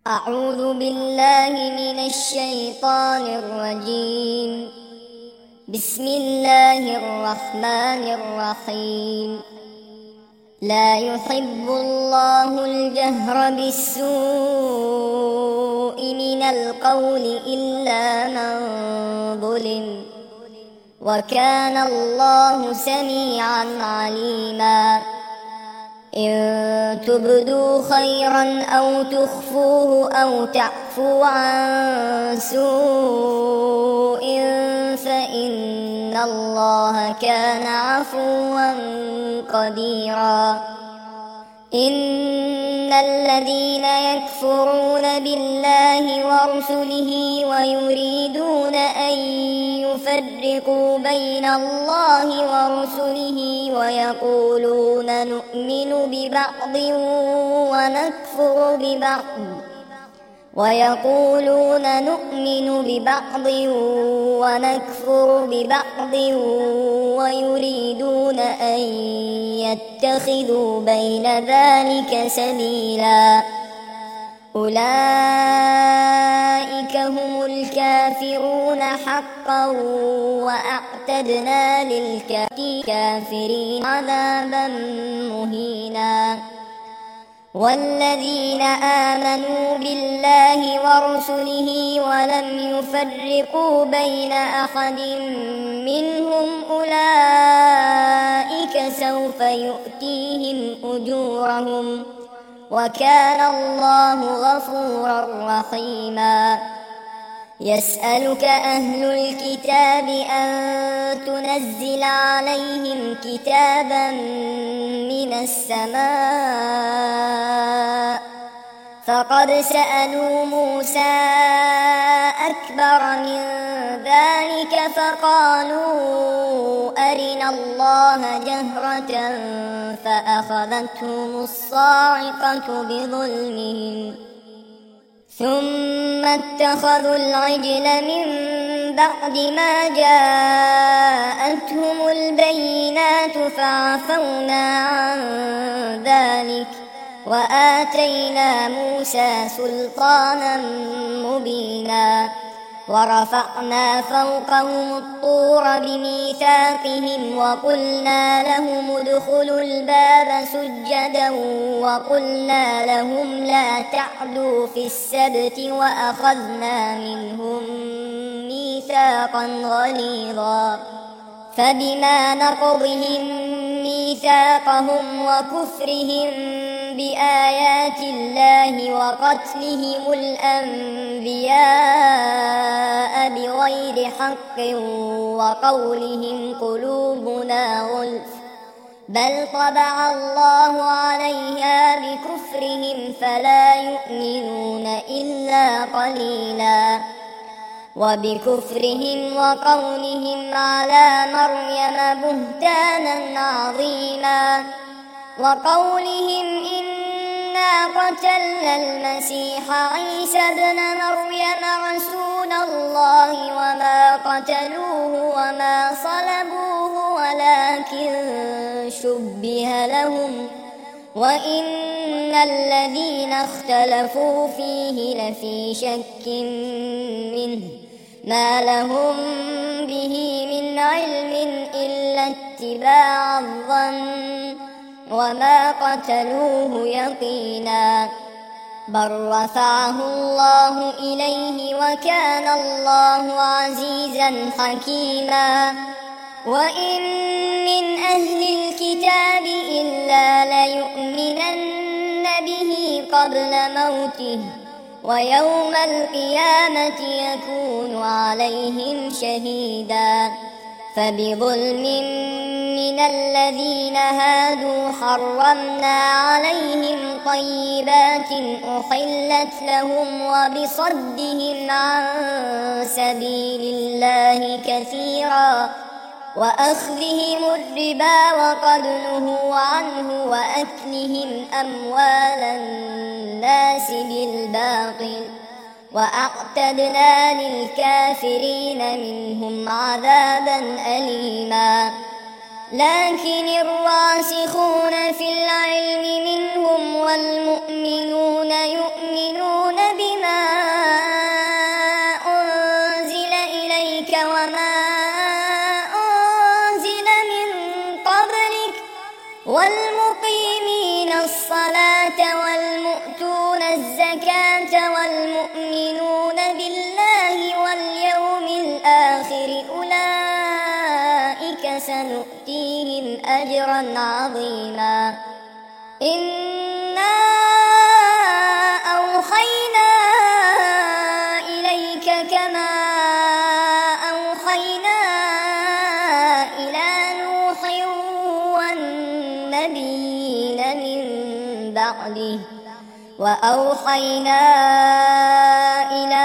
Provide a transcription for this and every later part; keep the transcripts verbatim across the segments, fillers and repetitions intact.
أعوذ بالله من الشيطان الرجيم. بسم الله الرحمن الرحيم. لا يحب الله الجهر بالسوء من القول إلا من ظلم، وكان الله سميعا عليما. إن تبدوا خيرا أو تخفوه أو تعفو عن سوء فإن الله كان عفوا قديرا. إن الذين يكفرون بالله ورسله ويريدون أن يفرقوا بين الله ورسله ويقولون نؤمن ببعض ونكفر ببعض ويقولون نؤمن ببعض ونكفر ببعض ويريدون أن يتخذوا بين ذلك سبيلا. أولئك هم الكافرون حقا، وأعتدنا للكافرين عذابا مهينا. والذين آمنوا بالله ورسله ولم يفرقوا بين أحد منهم أولئك سوف يؤتيهم أجورهم، وكان الله غفورا رحيما. يسألك أهل الكتاب أن تنزل عليهم كتابا من السماء، فقد سألوا موسى أكبر من ذلك فقالوا أرنا الله جهرة فأخذتهم الصاعقة بظلمهم، ثم اتخذوا العجل من بعد ما جاءتهم البينات فعفونا عن ذلك وآتينا موسى سلطانا مبينا. ورفعنا فوقهم الطور بميثاقهم وقلنا لهم ادخلوا الباب سجدا وقلنا لهم لا تعدوا في السبت وأخذنا منهم ميثاقا غليظا. فبما نقضهم ميثاقهم وكفرهم بآيات الله وقتلهم الأنبياء بغير حق وقولهم قلوبنا غلف، بل طبع الله عليها بكفرهم فلا يؤمنون إلا قليلا. وبكفرهم وقولهم على مريم بهتانا عظيما، وقولهم إنا قتلنا المسيح عيسى ابن مريم رسول الله وما قتلوه وما صلبوه ولكن شبه لهم، وإن الذين اختلفوا فيه لفي شك منه ما لهم به من علم إلا اتباع الظن، وما قتلوه يقينا، بل رفعه الله إليه وكان الله عزيزا حكيما. وإن من أهل الكتاب إلا ليؤمنن به قبل موته، ويوم القيامة يكون عليهم شهيدا. فبظلم من الذين هادوا حرمنا عليهم طيبات أحلت لهم وبصدهم عن سبيل الله كثيرا، وأخذهم الربا وقد نهوا عنه وأكلهم أموال الناس بالباطل، وأعتدنا للكافرين منهم عذابا أليما. لكن الراسخون في العلم منهم والمؤمنون يؤمنون الزكاة والمؤمنون بالله واليوم الآخر أولئك سنؤتيهم أجرا عظيما إنا أوحينا إليك كما أوحينا إلى نوح والنبيين من بعده وأوحينا إلى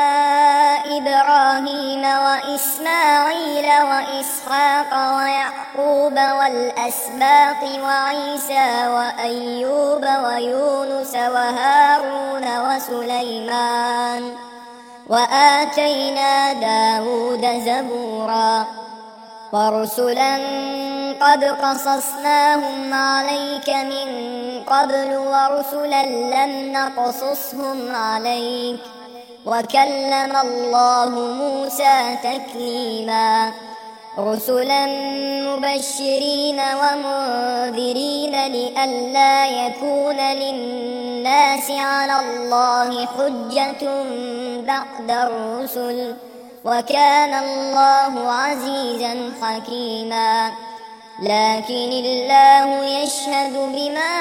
إبراهيم وإسماعيل وإسحاق ويعقوب والأسباط وعيسى وأيوب ويونس وهارون وسليمان وآتينا داود زبورا ورسلا قد قصصناهم عليك من قبل ورسلا لم نقصصهم عليك وكلم الله موسى تكليما رسلا مبشرين ومنذرين لئلا يكون للناس على الله حجة بعد الرسل وكان الله عزيزا حكيما لكن الله يشهد بما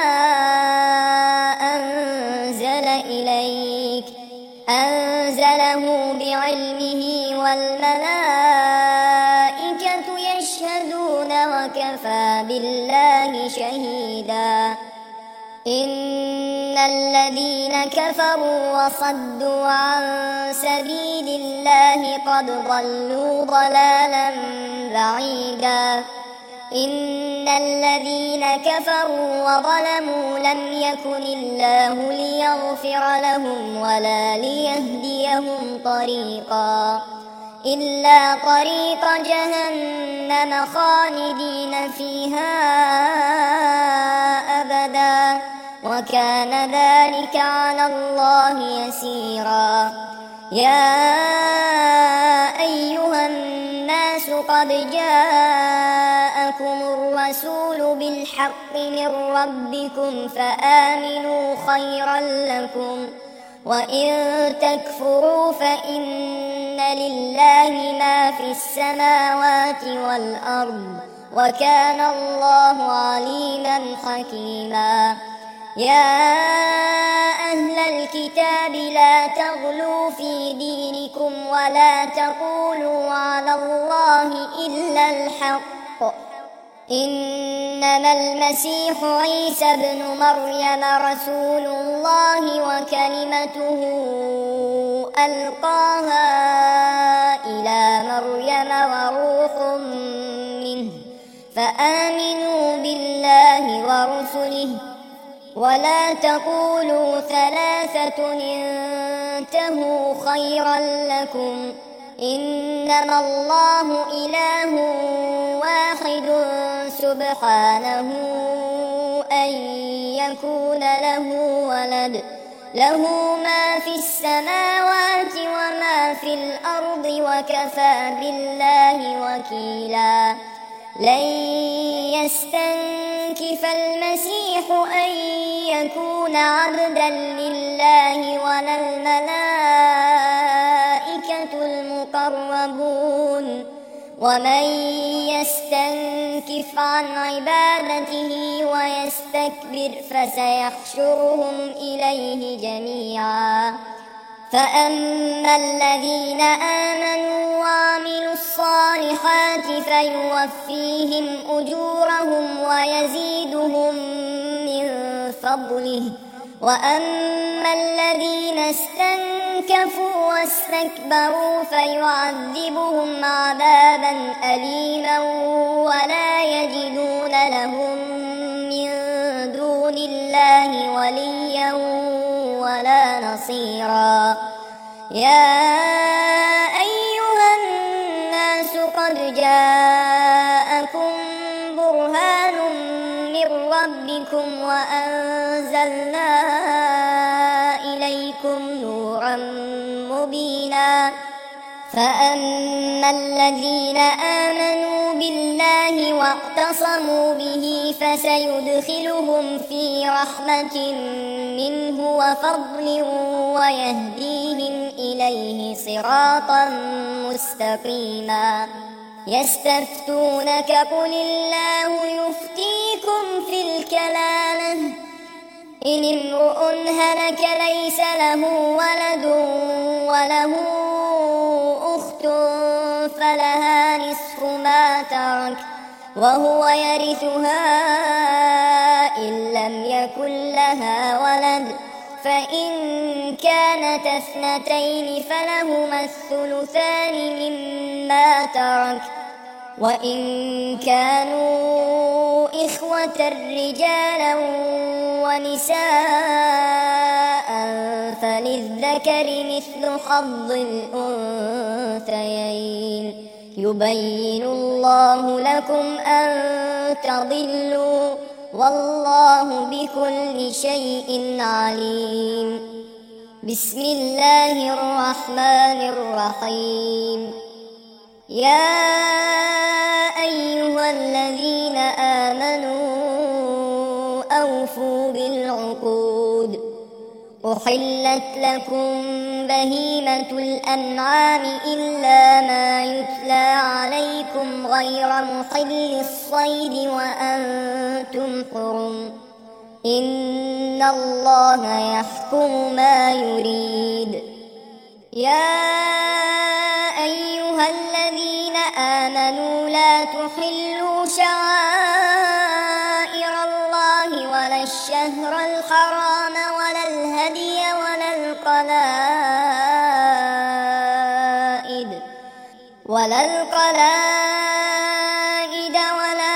أنزل إليك أنزله بعلمه والملائكة يشهدون وكفى بالله شهيدا إن الذين كفروا وصدوا عن سبيل الله قد ضلوا ضلالا بعيدا إن الذين كفروا وظلموا لم يكن الله ليغفر لهم ولا ليهديهم طريقا إلا طريق جهنم خالدين فيها أبدا وكان ذلك على الله يسيرا يا أيها الناس قد جاءكم الرسول بالحق من ربكم فآمنوا خيرا لكم وإن تكفروا فإن لله ما في السماوات والأرض وكان الله عليما حكيما يا أهل الكتاب لا تغلوا في دينكم ولا تقولوا على الله إلا الحق إنما المسيح عيسى ابن مريم رسول الله وكلمته ألقاها إلى مريم وروح منه فآمنوا بالله ورسله ولا تقولوا ثلاثة انتهوا خيرا لكم إنما الله إله واحد سبحانه أن يكون له ولد له ما في السماوات وما في الأرض وكفى بالله وكيلا لن يستنكف المسيح أن يكون عبدا لله ولا الملائكة المقربون ومن يستنكف عن عبادته ويستكبر فسيحشرهم إليه جميعا فأما الذين آمنوا وعملوا الصالحات فيوفيهم أجورهم ويزيدهم من فضله وأما الذين استنكفوا واستكبروا فيعذبهم عذابا أليما ولا يجدون لهم من دون الله وليا ولا نصيرا يا أيها الناس قد جاءكم برهان من ربكم وأنزلنا إليكم نورا مبينا فأما الذين آمنوا بالله واعتصموا به فسيدخلهم في رحمة منه وفضل ويهديهم إليه صراطا مستقيما. يستفتونك قل الله يفتيكم في الكلالة إن امرؤ هلك ليس له ولد وله أخت فلها نصف ما ترك وهو يرثها إن لم يكن لها ولد، فإن كانت اثنتين فلهما الثلثان مما ترك، وإن كانوا إخوة رجالا ونساء فللذكر مثل حظ الأنثيين. يبين الله لكم أن تضلوا والله بكل شيء عليم. بسم الله الرحمن الرحيم. يا أيها الذين آمنوا أوفوا بالعقود. أحلت لكم بهيمة الأنعام إلا ما يتلى عليكم غير محل الصيد وأنتم حرم، إن الله يحكم ما يريد. يا أيها الذين آمنوا لا تحلوا شعائر الله ولا الشهر الحرام ولا الهدي ولا القلائد ولا القلائد ولا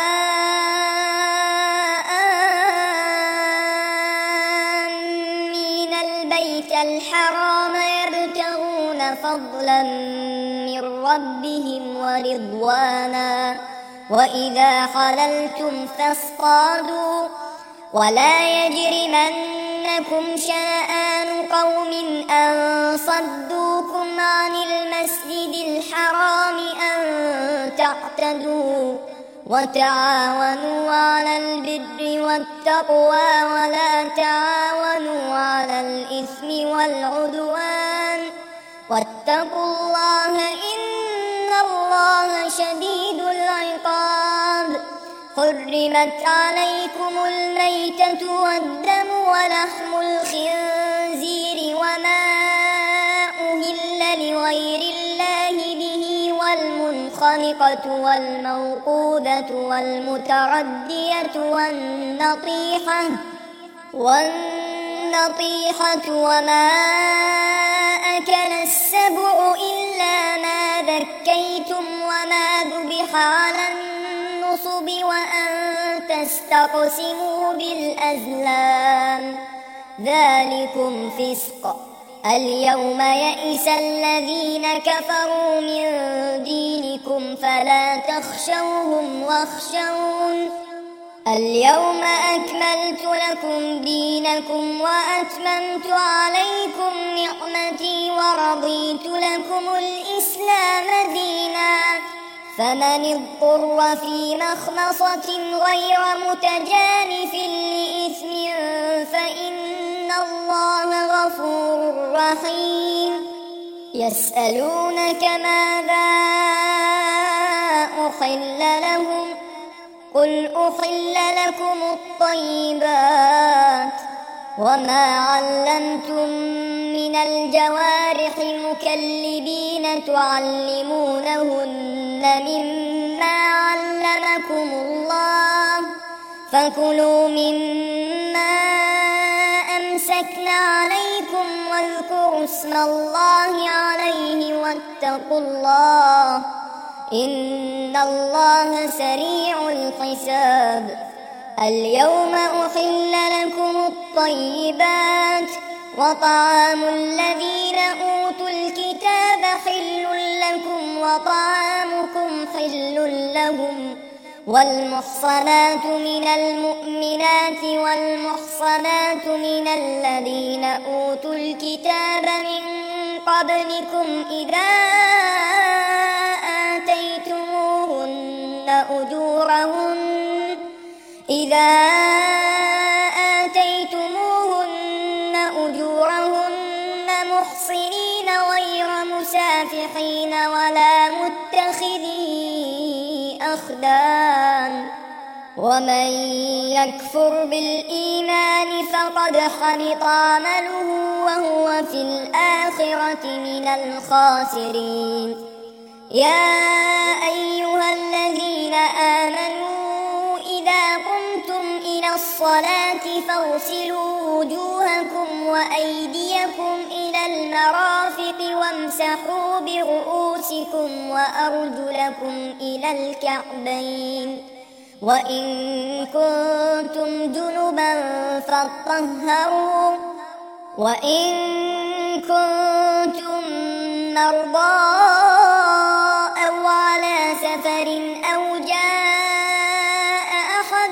آمين البيت الحرام يبتغون فضلا من ربهم ورضوانا، وإذا حللتم فاصطادوا ولا يجرمنكم شنآن قوم أن صدوكم عن المسجد الحرام أن تعتدوا، وتعاونوا على البر والتقوى ولا تعاونوا على الإثم والعدوان، واتقوا الله إن الله شديد العقاب. حرمت عليكم الميتة والدم ولحم الخنزير وما أهل لغير الله به والمنخنقة والموقوذة والمتردية والنطيحة والنطيحة وما أكل السبع إلا ما ذكيتم وما ذبح على النصب وأن تستقسموا بالأزلام، ذلكم فسق. اليوم يئس الذين كفروا من دينكم فلا تخشوهم واخشون. اليوم أكملت لكم دينكم وأتممت عليكم نعمتي ورضيت لكم الإسلام دينا، فمن اضطر في مخمصة غير متجانف لإثم فإن الله غفور رحيم. يسألونك ماذا أحل لهم قل أحل لكم الطيبات وما علمتم من الجوارح مكلبين تعلمونهن مما علمكم الله، فكلوا مما أمسكن عليكم واذكروا اسم الله عليه واتقوا الله إن الله سريع الحساب. اليوم أحل لكم الطيبات وطعام الذين أوتوا الكتاب حل لكم وطعامكم حل لهم، والمحصنات من المؤمنات والمحصنات من الذين أوتوا الكتاب من قبلكم إذا آتيتموهن أجورهن إذا آتيتموهن أجورهن محصنين غير مسافحين ولا متخذي أخدان ومن يكفر بالإيمان فقد حبط عمله وهو في الآخرة من الخاسرين. يا أيها الذين آمنوا إذا قمتم إلى الصلاة فاغسلوا وجوهكم وأيديكم إلى المرافق وامسحوا برؤوسكم وأرجلكم إلى الكعبين وإن كنتم جنبا فاطهروا وإن كنتم مرضى أو على سفر أو جاء أحد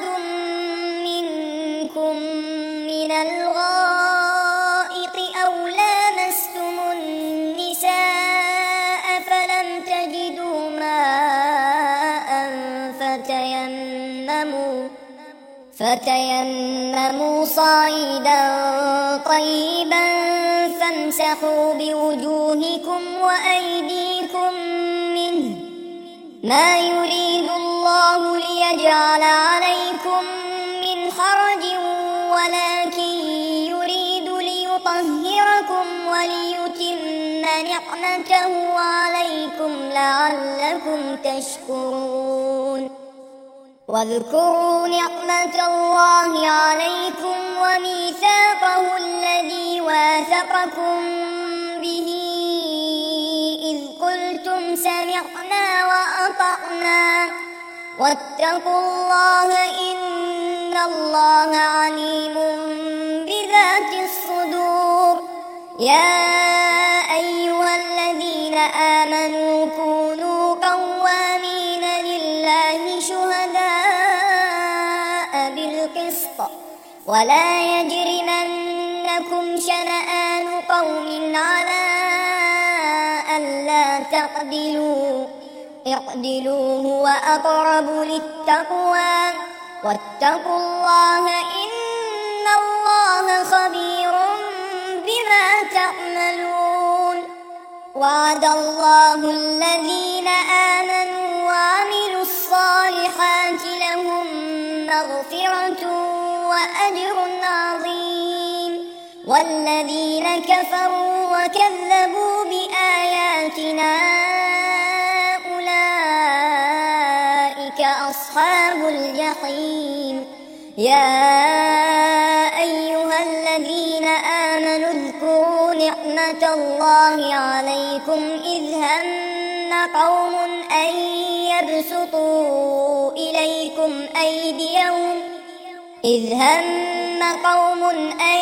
منكم من الغائط أو لامستم النساء فلم تجدوا ماء فتيمموا فتيمموا صعيدا طيبا فامسحوا بوجوهكم وأيديكم منه ما يريد الله ليجعل عليكم من حرج ولكن يريد ليطهركم وليتم نعمته عليكم لعلكم تشكرون. واذكروا نعمة الله عليكم وميثاقه الذي واثقكم به إذ قلتم سمعنا وأطعنا واتقوا الله إن الله عليم بذات الصدور. يا أيها الذين آمنوا كونوا قوامين لله شهداء بالقسط ولا يجرمنكم شنآن قوم على ألا تعدلوا اعدلوا هو أقرب للتقوى واتقوا الله إن الله خبير بما تعملون. وعد الله الذين آمنوا وعملوا الصالحات لهم مغفرة وأجر عظيم والذين كفروا وكذبوا بآياتنا أولئك أصحاب الجحيم. يا أيها الذين آمنوا اذكروا نعمة الله عليكم إذ هم قوم أن يبسطوا إليكم أيديهم إذ هم قوم أن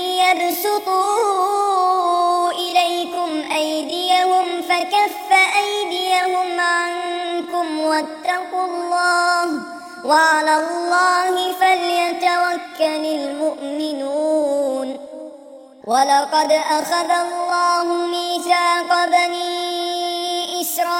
يبسطوا إليكم أيديهم فكف أيديهم عنكم واتقوا الله وعلى الله فليتوكل المؤمنون. ولقد أخذ الله ميثاق بني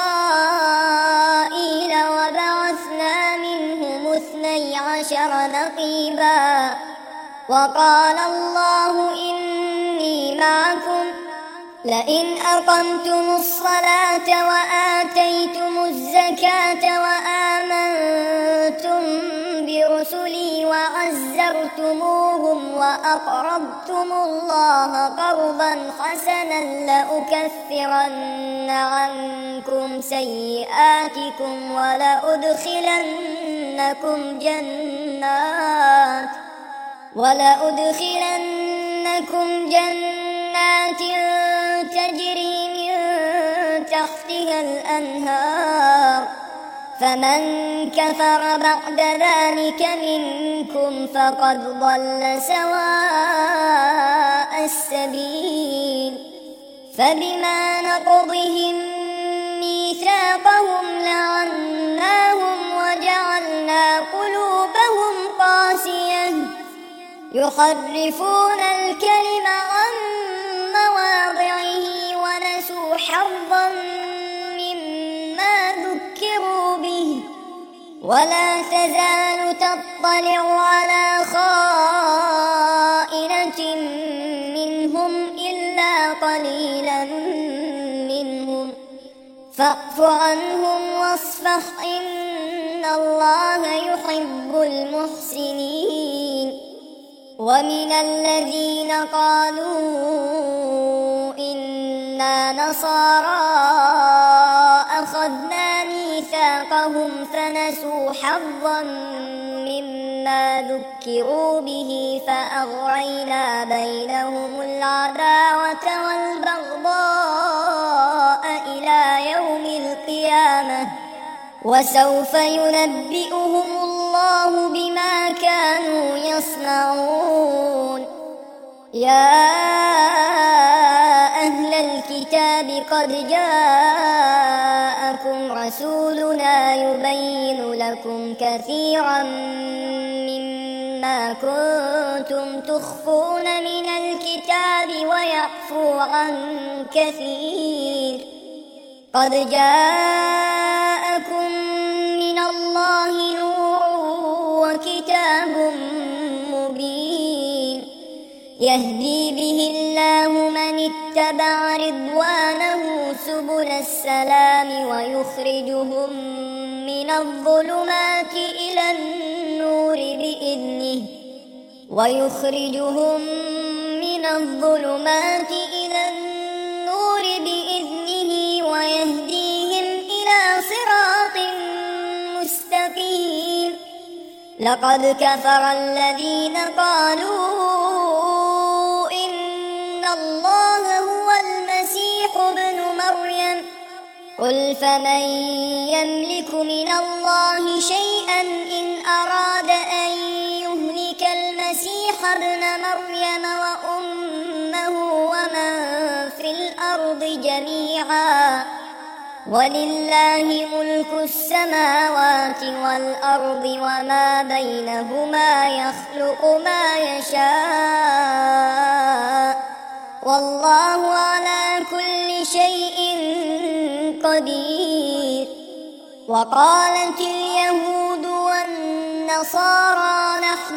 إسرائيل وبعثنا منهم اثني عشر نقيبا وقال الله إني معكم لئن أقمتم الصلاة وآتيتم الزكاة وآمنتم برسلي وعزرتموهم وأقرضتم الله قرضا حسنا لأكفرن عنكم سيئاتكم ولأدخلنكم جنات ولأدخلنكم جنات تجري من تحتها الأنهار فمن كفر بعد ذلك منكم فقد ضل سواء السبيل. فبما نقضهم ميثاقهم لعناهم وجعلنا قلوبهم قاسية يحرفون الكلم عن مواضعه ونسوا ولا تزال تطلع على خائنة منهم إلا قليلا منهم فاعف عنهم واصفح إن الله يحب المحسنين ومن الذين قالوا إنا نصارى أخذنا ميثاقهم فنسوا حظا مما ذكروا به فأغرينا بينهم العداوة والبغضاء إلى يوم القيامة وسوف ينبئهم الله بما كانوا يصنعون يا أهل الكتاب قد جاءكم رسولنا يبين لكم كثيرا مما كنتم تخفون من الكتاب ويعفو عن كثير قد جاءكم من الله نور وكتاب مبين يهدي به الله من اتبع رضوانه سبل السلام ويخرجهم من الظلمات إلى النور بإذنه ويخرجهم من الظلمات إلى النور بإذنه ويهديهم إلى صراط مستقيم لقد كفر الذين قالوا إن الله هو المسيح ابن مريم قل فمن يملك من الله شيئا إن أراد أن يهلك المسيح ابن مريم وأمه ومن في الأرض جميعا ولله ملك السماوات والأرض وما بينهما يخلق ما يشاء والله على كل شيء قدير وقالت اليهود والنصارى نحن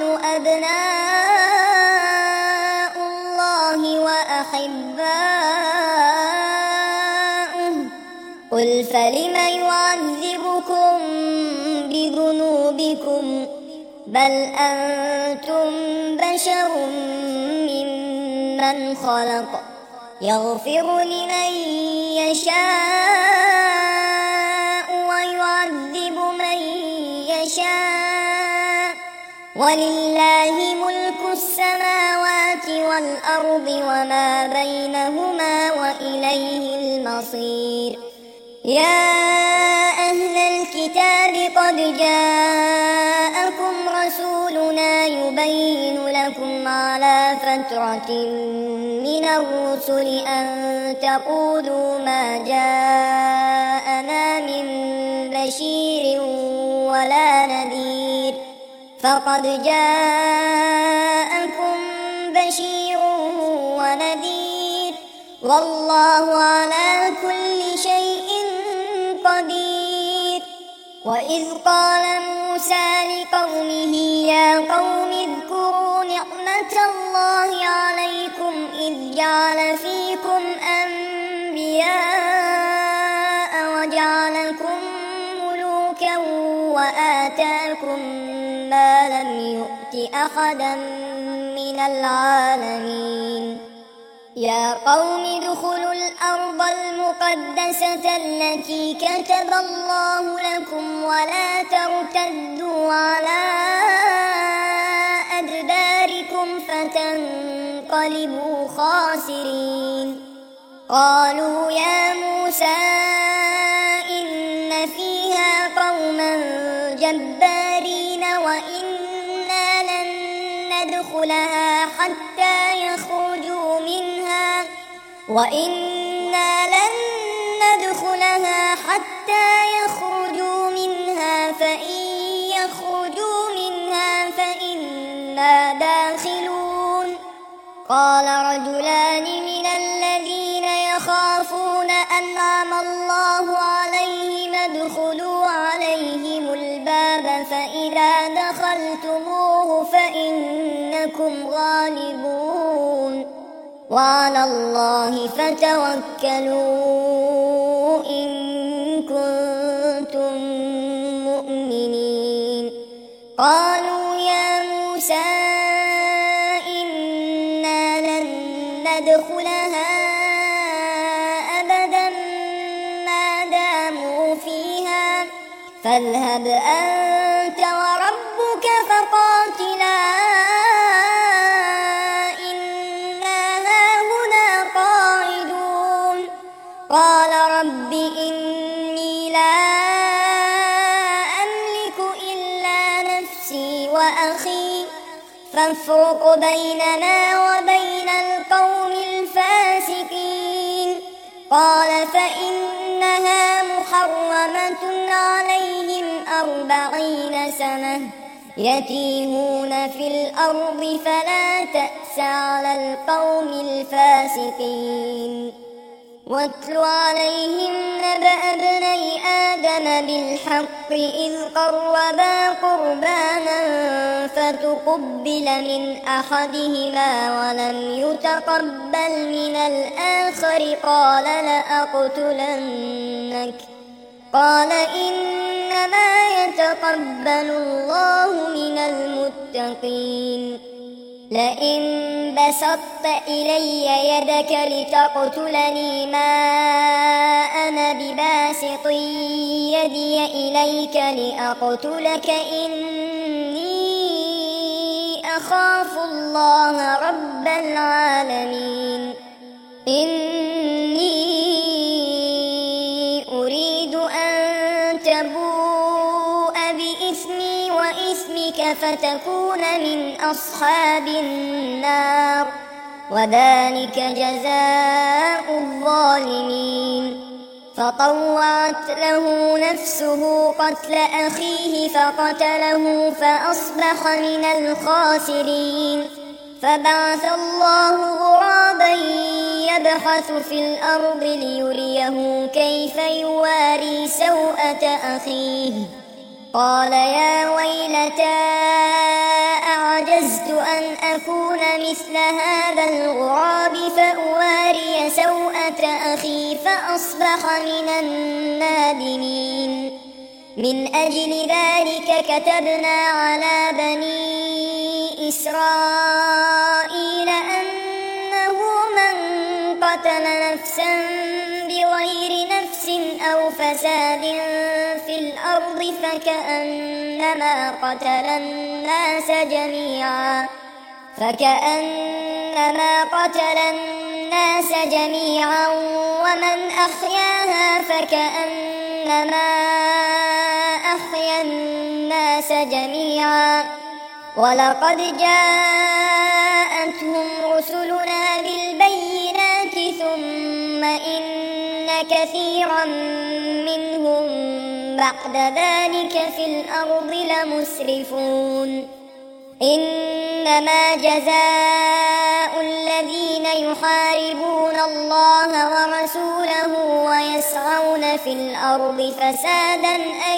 أبناء الله وأحباؤه قل فلم يعذبكم بذنوبكم بل أنتم بشر ممن خلق يغفر لمن يشاء ويعذب من يشاء ولله ملك السماوات والأرض وما بينهما وإليه المصير يا أهل الكتاب قد جاءكم رسولنا يبين لكم على فترة من الرسل أن تقولوا ما جاءنا من بشير ولا نذير فقد جاءكم بشير ونذير والله على كل شيء قدير وإذ قال موسى لقومه يا قوم اذكروا نعمة الله عليكم إذ جعل فيكم أنبياء وجعلكم ملوكا وآتاكم ما لم يؤت أحدا من العالمين يا قوم ادخلوا الأرض المقدسة التي كتب الله لكم ولا ترتدوا على أدباركم فتنقلبوا خاسرين قالوا يا موسى إن فيها قوما جبارين وإنا لن ندخلها حتى يخرجوا منها وإنا لن ندخلها حتى يخرجوا منها فإن يخرجوا منها فإنا داخلون قال رجلان من الذين يخافون أنعم الله عليهم ادخلوا عليهم الباب أنكم غالبون وعلى الله فتوكلوا إن كنتم مؤمنين قالوا يا موسى إنا لن ندخلها أبدا ما داموا فيها فاذهب أنت وربك فقاتلا إنا هاهنا قاعدون قال رب إني لا أملك إلا نفسي وأخي فافرق بيننا وبين القوم الفاسقين قال فإنها محرمة عليهم أربعين سنة يتيهون في الأرض فلا تأس على القوم الفاسقين واتل عليهم نبأ ابني آدم بالحق إذ قربا قربانا فتقبل من أحدهما ولم يتقبل من الآخر قال لأقتلنك قال إنما يتقبل الله من المتقين لئن بسطت إلي يدك لتقتلني ما أنا بباسط يدي إليك لأقتلك إني أخاف الله رب العالمين إني أريد أن تبوء بإثمي وإثمك فتكون من أصحاب النار وذلك جزاء الظالمين فطوعت له نفسه قتل أخيه فقتله فأصبح من الخاسرين فبعث الله غرابا يبحث في الأرض ليريه كيف يواري سوءة أخيه قال يا ويلتى أعجزت أن أكون مثل هذا الغراب فأواري سوءة أخي فأصبح من النادمين من أجل ذلك كتبنا على بني إسرائيل أنه من قتل نفسا بغير نفس أو فساد في الأرض فكأنما قتل الناس جميعا فكأنما قتل الناس جميعا ومن أحياها فكأنما أحيا الناس جميعا ولقد جاءتهم رسلنا بالبينات ثم إن كثيرا منهم بعد ذلك في الأرض لمسرفون إنما جزاء الذين يحاربون الله ورسوله ويسعون في الأرض فسادا أن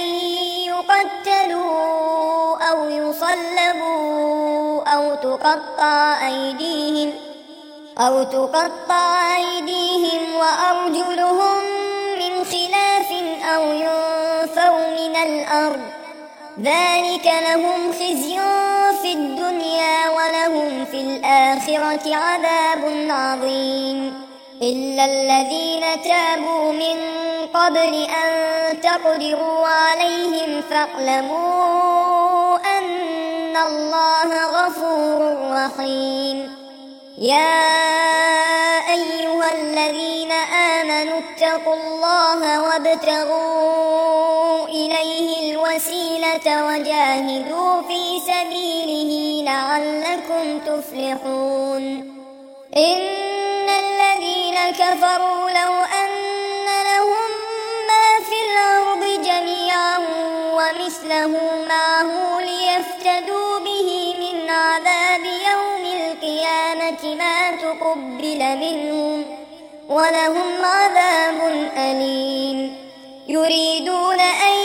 يقتلوا أو يصلبوا أو تقطع أيديهم أو تقطع أيديهم وأرجلهم من خلاف أو ينفوا من الأرض ذلك لهم خزي في الدنيا ولهم في الآخرة عذاب عظيم إلا الذين تابوا من قبل أن تقدروا عليهم فاعلموا أن الله غفور رحيم يا أيها الذين آمنوا اتقوا الله وابتغوا إليه الوسيلة وجاهدوا في سبيله لعلكم تفلحون إن الذين كفروا لو أن لهم ما في الأرض جميعا ومثله معه ليفتدوا به من عذاب يوم القيامة ما تقبل منهم ولهم عذاب أليم يريدون أن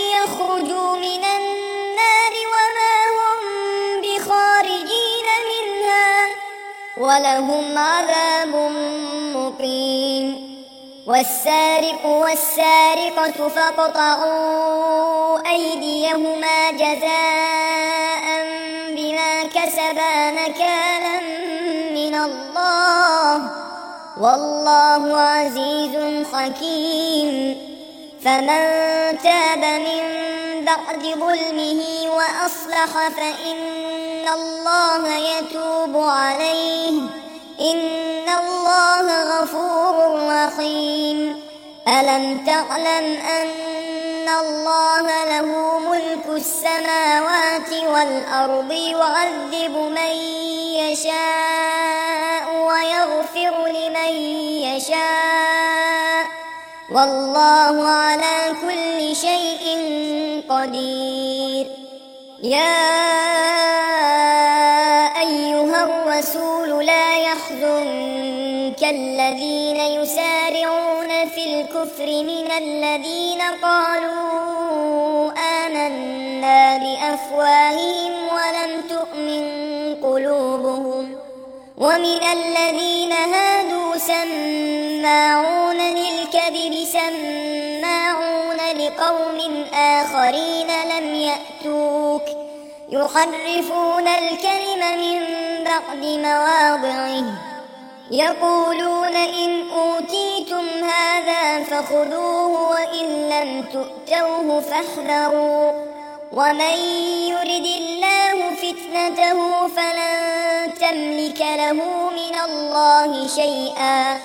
يخرجوا من النار وما هم بخارجين منها ولهم عذاب مقيم. والسارق والسارقة فاقطعوا أيديهما جزاء بما كسبا نكالا من الله والله عزيز حكيم. فمن تاب من بعد ظلمه وأصلح فإن الله يتوب عليه إن الله غفور رحيم. ألم تعلم أن الله له ملك السماوات والأرض يعذب من يشاء ويغفر لمن يشاء والله على كل شيء قدير. يا أيها الرسول لا يحزنك الذين يسارعون في الكفر من الذين قالوا آمنا بأفواههم ولم تؤمن قلوبهم ومن الذين هادوا سماعون للكذب سماعون لقوم آخرين لم يأتوك يحرفون الكلم من بعد مواضعه يقولون إن أوتيتم هذا فخذوه وإن لم تؤتوه فاحذروا ومن يرد الله فتنته فلن تملك له من الله شيئا.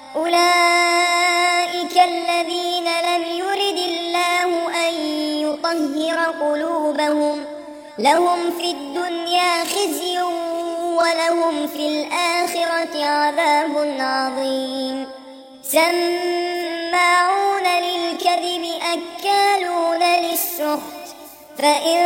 أولئك الذين لم يرد الله أن يطهر قلوبهم لهم في الدنيا خزي ولهم في الآخرة عذاب عظيم. سماعون للكذب أكالون للسحت فإن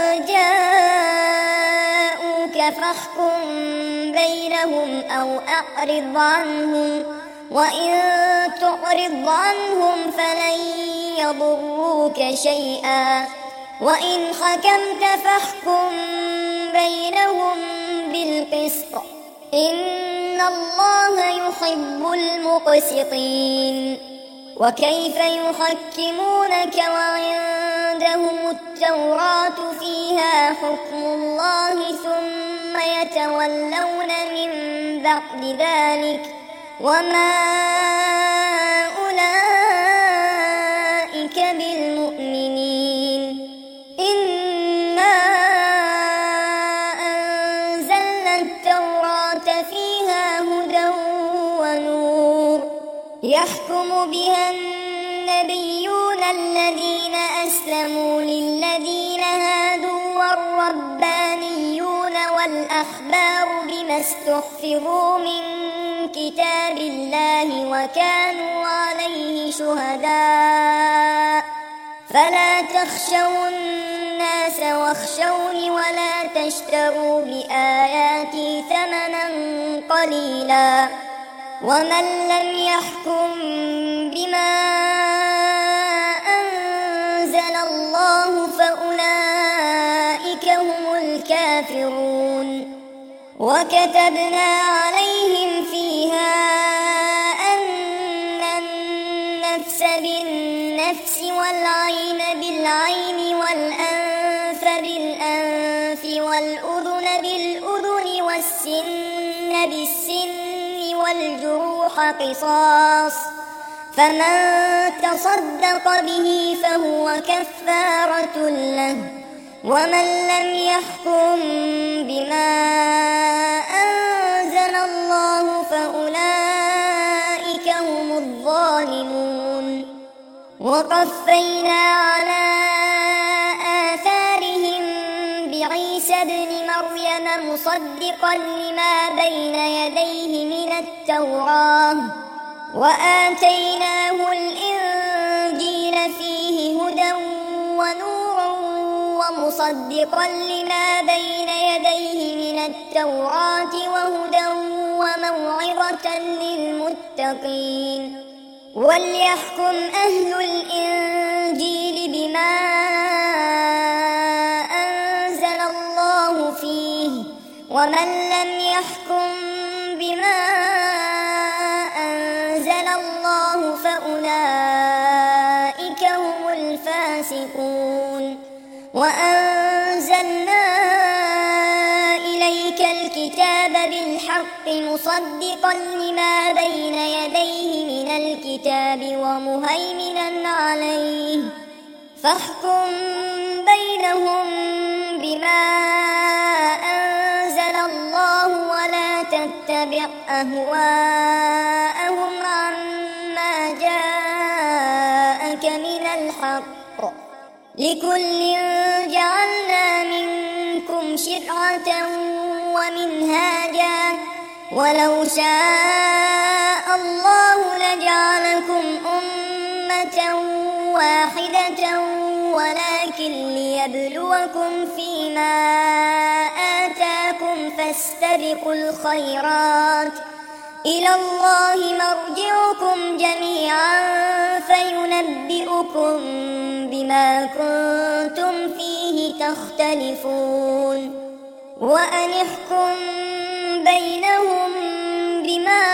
جاءوك فاحكم بينهم أو أعرض عنهم وإن تعرض عنهم فلن يضروك شيئا وإن حكمت فاحكم بينهم بالقسط إن الله يحب المقسطين. وكيف يحكمونك وعندهم التوراة فيها حكم الله ثم يتولون من بعد ذلك وما أولئك بالمؤمنين. إنا أنزلنا التوراة فيها هدى ونور يحكم بها النبيون الذين أسلموا للذين هادوا والربانيون والأحبار بما استحفظوا من كتاب الله وكانوا عليه شهداء فلا تخشوا الناس واخشوني ولا تشتروا بآياتي ثمنا قليلا ومن لم يحكم بما أنزل الله فأولئك هم الكافرون. وكتبنا عليهم فيها أن النفس بالنفس والعين بالعين والأنف بالأنف والأذن بالأذن والسن بالسن والجروح قصاص فمن تصدق به فهو كفارة له ومن لم يحكم بما أنزل الله فأولئك هم الظالمون. وقفينا على آثارهم بعيسى ابن مريم مصدقا لما بين يديه من التوراة وآتيناه الإنجيل فيه هدى ونور ومصدقا لما بين يديه من التوراة وهدى وموعظة للمتقين. وليحكم أهل الإنجيل بما أنزل الله فيه ومن لم يحكم الله فأولئك هم الفاسقون. وأنزلنا إليك الكتاب بالحق مصدقا لما بين يديه من الكتاب ومهيمنا عليه، فاحكم بينهم بما أنزل الله ولا تتبع أهواءهم عما جاءك من الحق، لكل جعلنا منكم شرعة ومنهاجا، ولو شاء الله لجعلكم أمة واحدة ولكن ليبلوكم فيما آتاكم فاستبقوا الخيرات، إلى الله مرجعكم جميعا فينبئكم بما كنتم فيه تختلفون. وأن احكم بينهم بما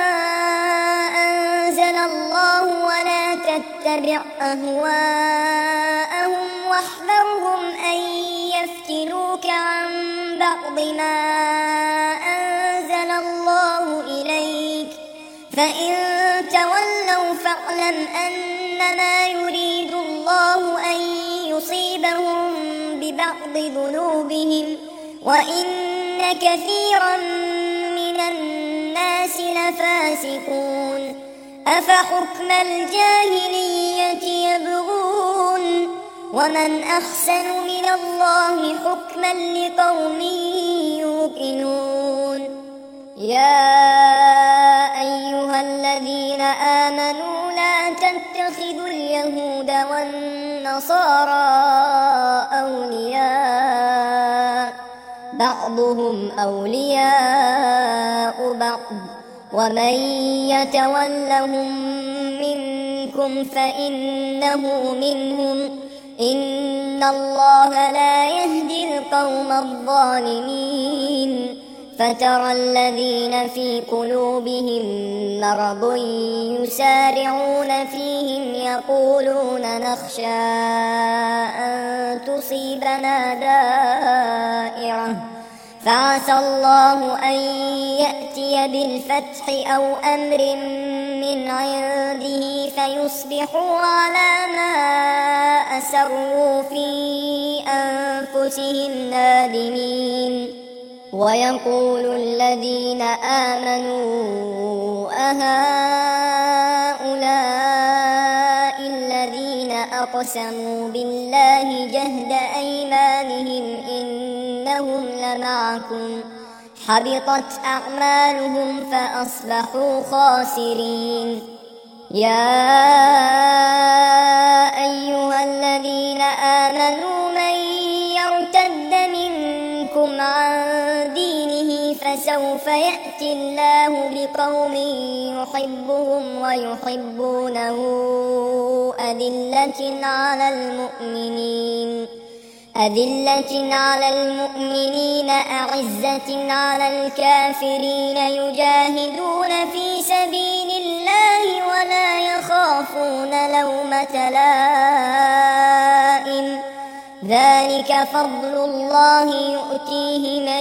أنزل الله ولا تتبع أهواءهم واحذرهم أن يفتنوك عن بعض ما أنزل الله إليك، فإن تولوا فاعلم أنما يريد الله أن يصيبهم ببعض ذنوبهم وإن كثيرا من الناس لفاسقون. أفحكم الجاهلية يبغون ومن أحسن من الله حكما لقوم يوقنون. يا أيها الذين آمنوا لا تتخذوا اليهود والنصارى أولياء، بعضهم أولياء بعض، ومن يتولهم منكم فإنه منهم، إن الله لا يهدي القوم الظالمين. فترى الذين في قلوبهم مرض يسارعون فيهم يقولون نخشى أن تصيبنا دائرة، فعسى الله أن يأتي بالفتح أو أمر من عنده فيصبحوا على ما أسروا في أنفسهم نادمين. ويقول الذين آمنوا أهؤلاء الذين أقسموا بالله جهد أيمانهم إنهم لمعكم، حبطت أعمالهم فأصبحوا خاسرين. يا أيها الذين آمنوا من يرتد منكم عن دينه فسوف يأتي الله بقوم يحبهم ويحبونه أذلة على المؤمنين أذلة على المؤمنين أعزة على الكافرين يجاهدون في سبيل الله ولا يخافون لومة لائم، ذلك فضل الله يؤتيه من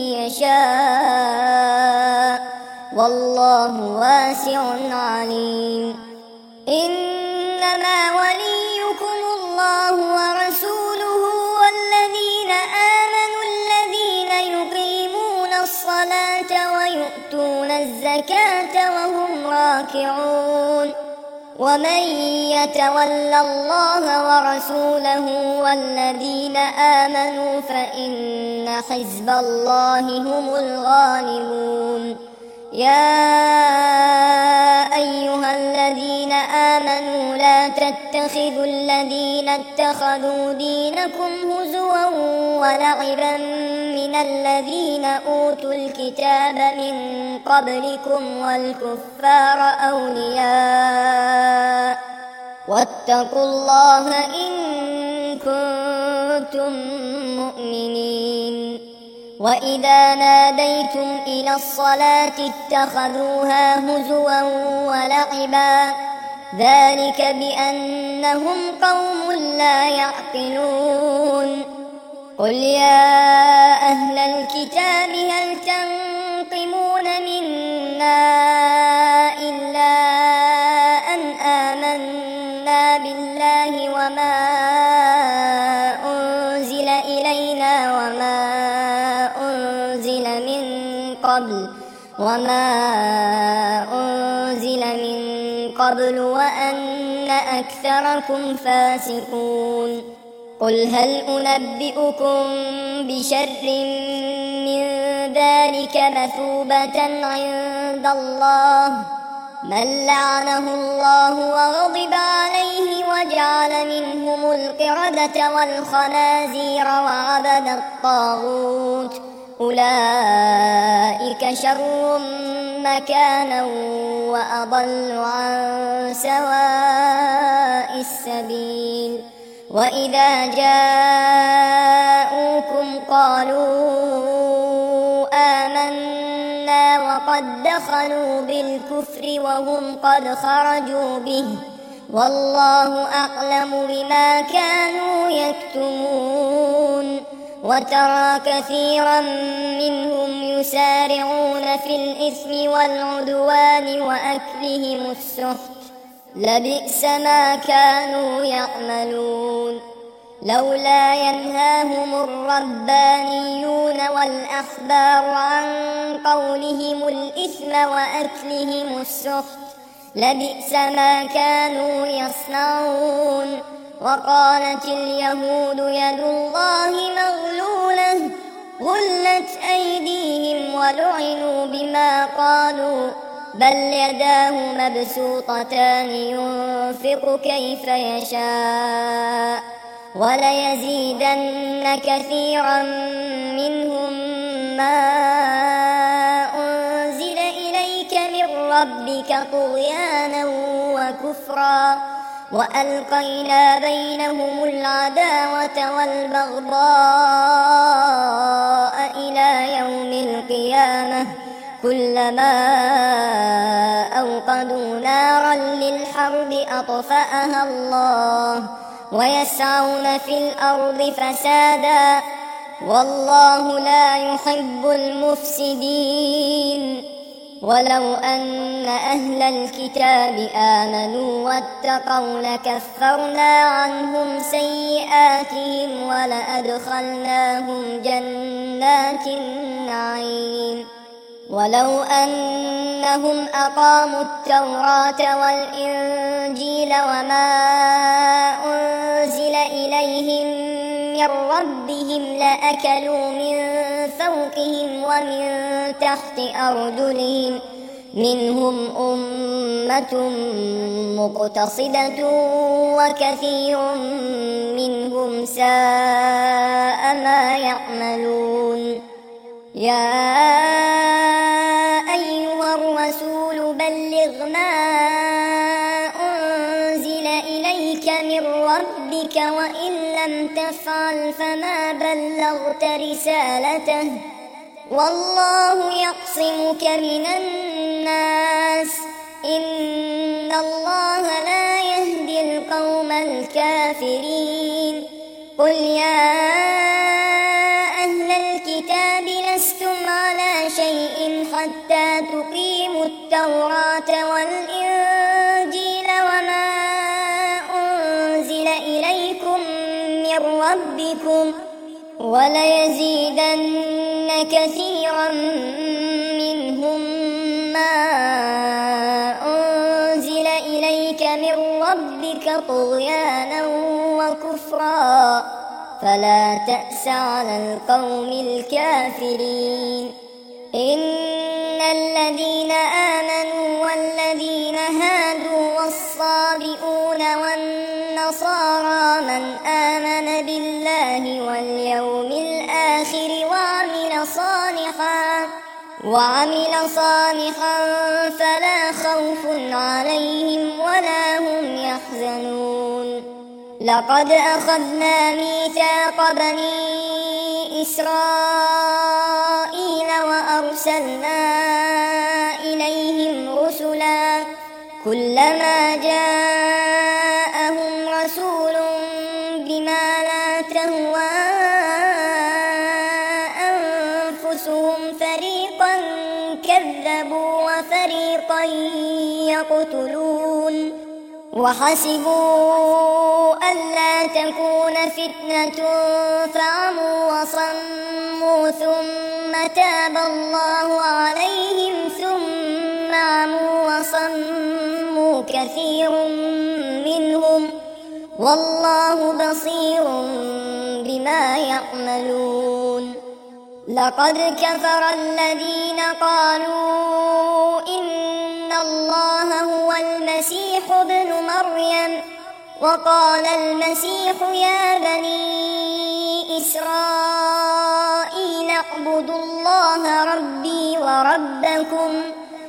يشاء والله واسع عليم. إنما وليكم الله ورسوله والذين آمنوا الذين يقيمون الصلاة ويؤتون الزكاة وهم راكعون. ومن يتول الله ورسوله والذين آمنوا فإن حزب الله هم الغالبون. يا أيها الذين آمنوا لا تتخذوا الذين اتخذوا دينكم هزوا ولعبا من الذين أوتوا الكتاب من قبلكم والكفار أولياء واتقوا الله إن كنتم مؤمنين. وإذا ناديتم إلى الصلاة اتخذوها هزوا ولعبا لعبا ذلك بأنهم قوم لا يعقلون قل يا أهل الكتاب هل تنقمون منا إلا أن آمنا بالله وما أنزل إلينا وما أنزل من قبل وما أنزل من قبل وأن أكثركم فاسقون قل هل أنبئكم بشر من ذلك مثوبة عند الله من لعنه الله وغضب عليه وجعل منهم القردة والخنازير وعبد الطاغوت أولئك شر مكانا وأضل عن سواء السبيل وإذا جاءوكم قالوا آمنا وقد دخلوا بالكفر وهم قد خرجوا به والله أعلم بما كانوا يكتمون وترى كثيرا منهم يسارعون في الإثم والعدوان وأكلهم السحت لبئس ما كانوا يعملون لولا ينهاهم الربانيون والأحبار عن قولهم الإثم وأكلهم السحت لبئس ما كانوا يصنعون وقالت اليهود يد الله مغلولة غلت أيديهم ولعنوا بما قالوا بل يداه مبسوطتان ينفق كيف يشاء وليزيدن كثيرا منهم ما أنزل إليك من ربك طغيانا وكفرا وألقينا بينهم العداوة والبغضاء إلى يوم القيامة كلما أوقدوا نارا للحرب أطفأها الله ويسعون في الأرض فسادا والله لا يحب المفسدين ولو أن أهل الكتاب آمنوا واتقوا لكفرنا عنهم سيئاتهم ولأدخلناهم جنات النعيم ولو أنهم أقاموا التوراة والإنجيل وما أنزل إليهم من ربهم لأكلوا من فوقهم ومن تحت أرجلهم منهم أمة مقتصدة وكثير منهم ساء ما يعملون يا أيها الرسول بلغ ما أنزل إليك من ربك وإن لم تفعل فما بلغت رسالته والله يعصمك من الناس إن الله لا يهدي القوم الكافرين قل يا أهل الكتاب لستم على شيء حتى تقيموا التوراة والإنجيل وما أنزل إليكم من ربكم وليزيدن كثيرا منهم ما أنزل إليك من ربك طغيانا وكفرا فلا تأس على القوم الكافرين إن الذين آمنوا والذين هادوا والصابئون والنصارى من آمن بالله واليوم الآخر وعمل صالحا وعمل صالحا فلا خوف عليهم ولا هم يحزنون لقد أخذنا ميثاق بني إسرائيل وأرسلنا إليهم رسلا كلما جاءهم رسول بما لا تهوى أنفسهم فريقا كذبوا وفريقا يقتلون وحسبوا ألا تكون فتنة فعموا وصموا ثم تاب الله عليهم ثم عموا وصموا كثير منهم والله بصير بما يعملون. لقد كفر الذين قالوا إن الله هو المسيح ابن مريم وقال المسيح يا بني إسرائيل اعبدوا الله ربي وربكم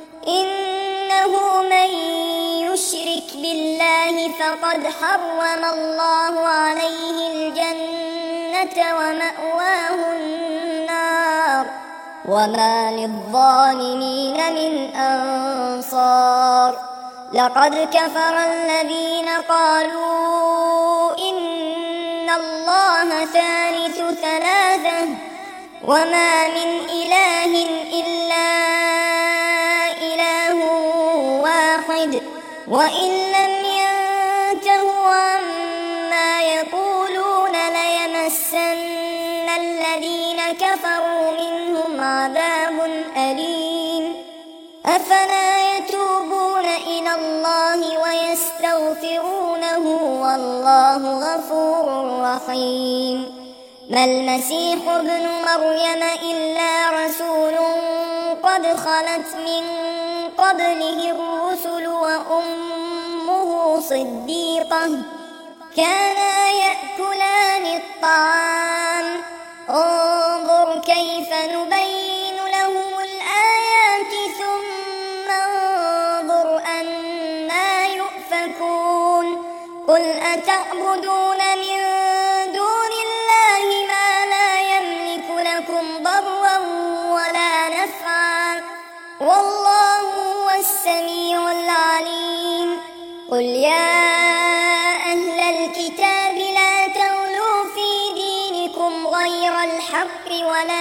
إنه من يشرك بالله فقد حرم الله عليه الجنة ومأواه النار وما للظالمين من أنصار. لقد كفر الذين قالوا إن الله ثالث ثلاثة وما من إله إلا إله واحد وإن لم ينتهوا عما يقولون ليمسن الذين كفروا منهم عذاب أليم. أفلا يتوبون إلى الله ويستغفرونه والله غفور رحيم. ما المسيح ابن مريم إلا رسول قد خلت من قبله الرسل وأمه صديقة كانا يأكلان الطعام انظر كيف نبين لهم الآيات ثم انظر أنا يؤفكون. قل أتعبدون من دون الله ما لا يملك لكم ضرا ولا نفعا والله هو السميع العليم. قل يا أهل الكتاب لا تغلوا في دينكم غير الحق ولا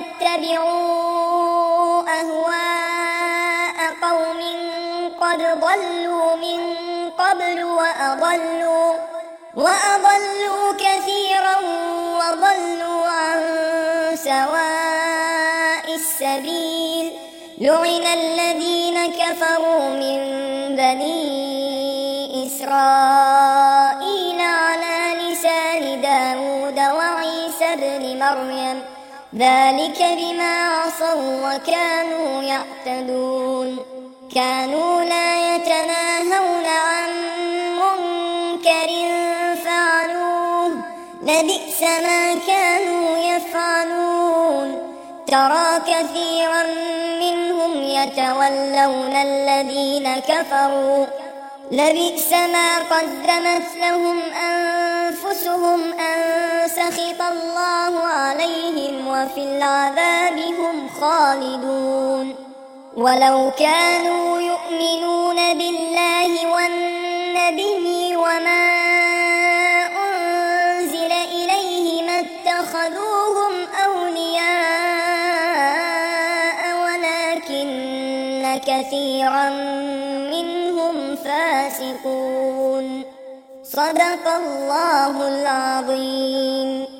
تتبعوا أهواء قوم قد ضلوا من قبل وأضلوا وأضلوا كثيرا وضلوا عن سواء السبيل. لعن الذين كفروا من بني إسرائيل على لسان داود وعيسى بن مريم ذلك بما عصوا وكانوا يعتدون. كانوا لا يتناهون عن منكر فعلوه لبئس ما كانوا يفعلون. ترى كثيرا منهم يتولون الذين كفروا لبئس ما قدمت لهم أنفسهم أن سخط الله عليهم وفي العذاب هم خالدون. ولو كانوا يؤمنون بالله والنبي وما أنزل إليه ما اتخذوهم أولياء ولكن كثيرا منهم فاسقون. صدق الله العظيم.